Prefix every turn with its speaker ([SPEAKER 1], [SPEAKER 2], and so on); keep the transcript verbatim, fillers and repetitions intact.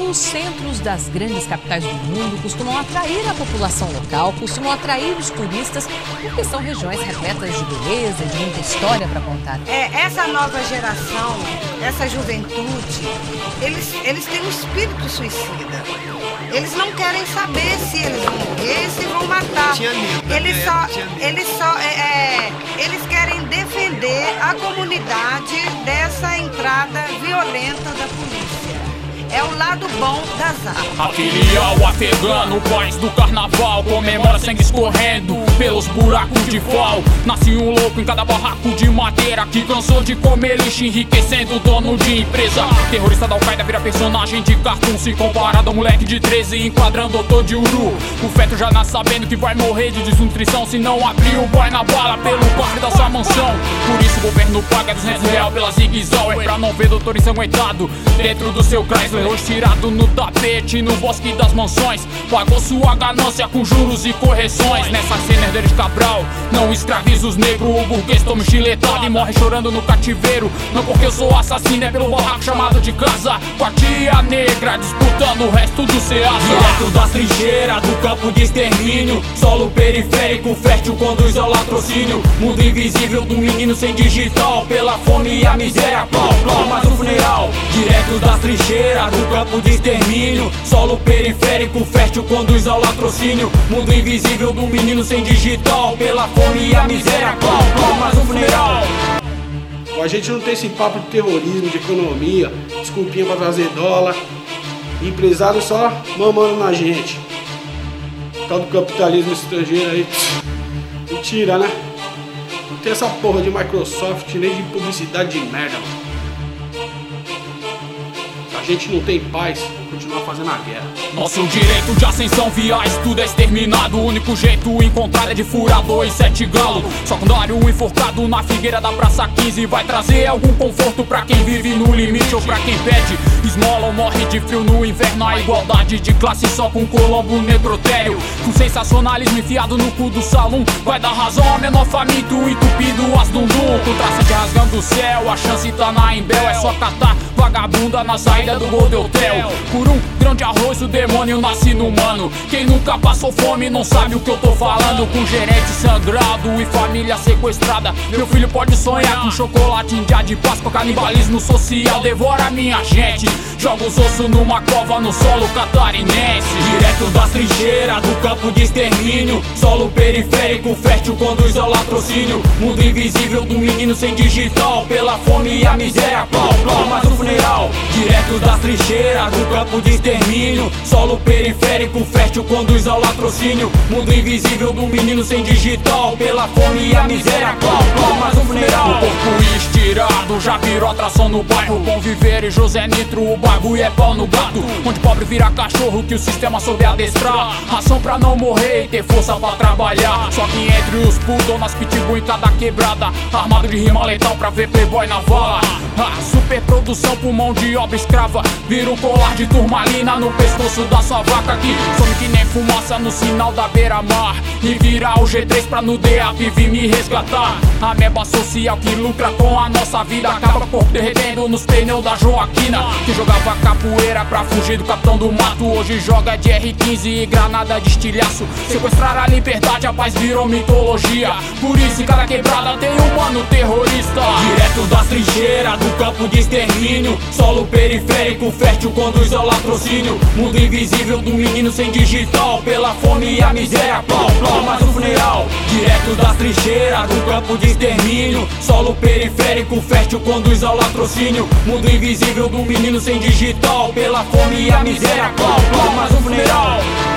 [SPEAKER 1] Os centros das grandes capitais do mundo costumam atrair a população local, costumam atrair os turistas, porque são regiões repletas de beleza e de muita história para contar.
[SPEAKER 2] É, essa nova geração, essa juventude, eles, eles têm um espírito suicida. Eles não querem saber se eles vão morrer, se vão matar. Eles só, eles só, é, é, eles querem defender a comunidade dessa entrada violenta da polícia. É o lado bom das armas.
[SPEAKER 3] A filial afegana, o país do carnaval, comemora sangue escorrendo pelos buracos de val. Nasce um louco em cada barraco de madeira que cansou de comer lixo, enriquecendo o dono de empresa. Terrorista da Al-Qaeda vira personagem de cartoon, se comparado ao moleque de treze enquadrando doutor de Uru. O feto já nasce sabendo que vai morrer de desnutrição se não abrir o boy na bala pelo cofre da sua mansão. Por isso o governo paga duzentos reais pela Zig-Zag, é pra não ver doutor ensanguentado dentro do seu Chrysler. Hoje tirado no tapete, no bosque das mansões, pagou sua ganância com juros e correções. Nessa cena herdeiro de Cabral não escraviza os negros, o burguês toma chiletado e morre chorando no cativeiro. Não porque eu sou assassino, é pelo barraco chamado de casa, com a tia negra disputando o resto do Ceasa.
[SPEAKER 4] Direto das trincheiras, do campo de extermínio, solo periférico, fértil conduz ao latrocínio. Mundo invisível do menino sem digital, pela fome e a miséria, pau, palmas no funeral. Direto das trincheiras, do campo de extermínio, solo periférico, fértil conduz ao latrocínio. Mundo invisível do menino sem digital, pela fome e a miséria, pau, palmas no funeral.
[SPEAKER 5] A gente não tem esse papo de terrorismo, de economia, desculpinha pra fazer dólar. Empresário só mamando na gente. Tal do capitalismo estrangeiro aí, mentira, né? Não tem essa porra de Microsoft nem de publicidade de merda, mano. A gente não tem paz, continuar fazendo a guerra.
[SPEAKER 3] Nosso direito de ascensão via estudo é exterminado. O único jeito encontrado é de furar dois, sete galo. Secundário enforcado na figueira da Praça quinze vai trazer algum conforto pra quem vive no limite ou pra quem pede esmola ou morre de frio no inverno. A igualdade de classe só com Colombo necrotério, com sensacionalismo enfiado no cu do salão, vai dar razão ao menor faminto entupido as dundum. Com traçante rasgando o céu, a chance tá na Embel, é só catar vagabunda na saída do Gold Hotel. Por um grão de arroz o demônio nasce no humano. Quem nunca passou fome não sabe o que eu tô falando. Com gerente sangrado e família sequestrada, meu filho pode sonhar com chocolate em dia de Páscoa. Canibalismo social devora minha gente, joga os ossos numa cova no solo catarinense.
[SPEAKER 4] Direto das trincheiras, do campo de extermínio, solo periférico, fértil conduz ao latrocínio. Mundo invisível do menino sem digital, pela fome e a miséria, pau, palmas no funeral. Direto das trincheiras, do campo de extermínio, solo periférico, fértil conduz ao latrocínio. Mundo invisível do menino sem digital, pela fome e a miséria, pau, palmas no funeral.
[SPEAKER 3] O corpo estirado já virou atração no bairro. Conviver e José Nitro, o bagulho é pau no gato. Onde pobre vira cachorro que o sistema soube adestrar. Ração pra não morrer e ter força pra trabalhar. Só que entre os poodle nas pitbull em cada quebrada, armado de rima letal pra ver playboy na vala. A superprodução por mão de obra escrava, vira um colar de turmalina no pescoço da sua vaca, que some que nem fumaça no sinal da beira-mar. E vira o G três pra no D A P vir me resgatar. A meba social que lucra com a nossa vida, acaba corpo derretendo nos pneus da Joaquina. Que jogava capoeira pra fugir do capitão do mato, hoje joga de R quinze e granada de estilhaço. Sequestrar a liberdade, a paz virou mitologia. Por isso em cada quebrada tem um mano terrorista.
[SPEAKER 4] Direto das trincheiras, do campo de extermínio, solo periférico, fértil conduz ao latrocínio. Mundo invisível do menino sem digital, pela fome e a miséria, pau, palmas no funeral. Direto das trincheiras, do campo de extermínio, solo periférico, fértil conduz ao latrocínio. Mundo invisível do menino sem digital, pela fome e a miséria, pau, palmas no funeral.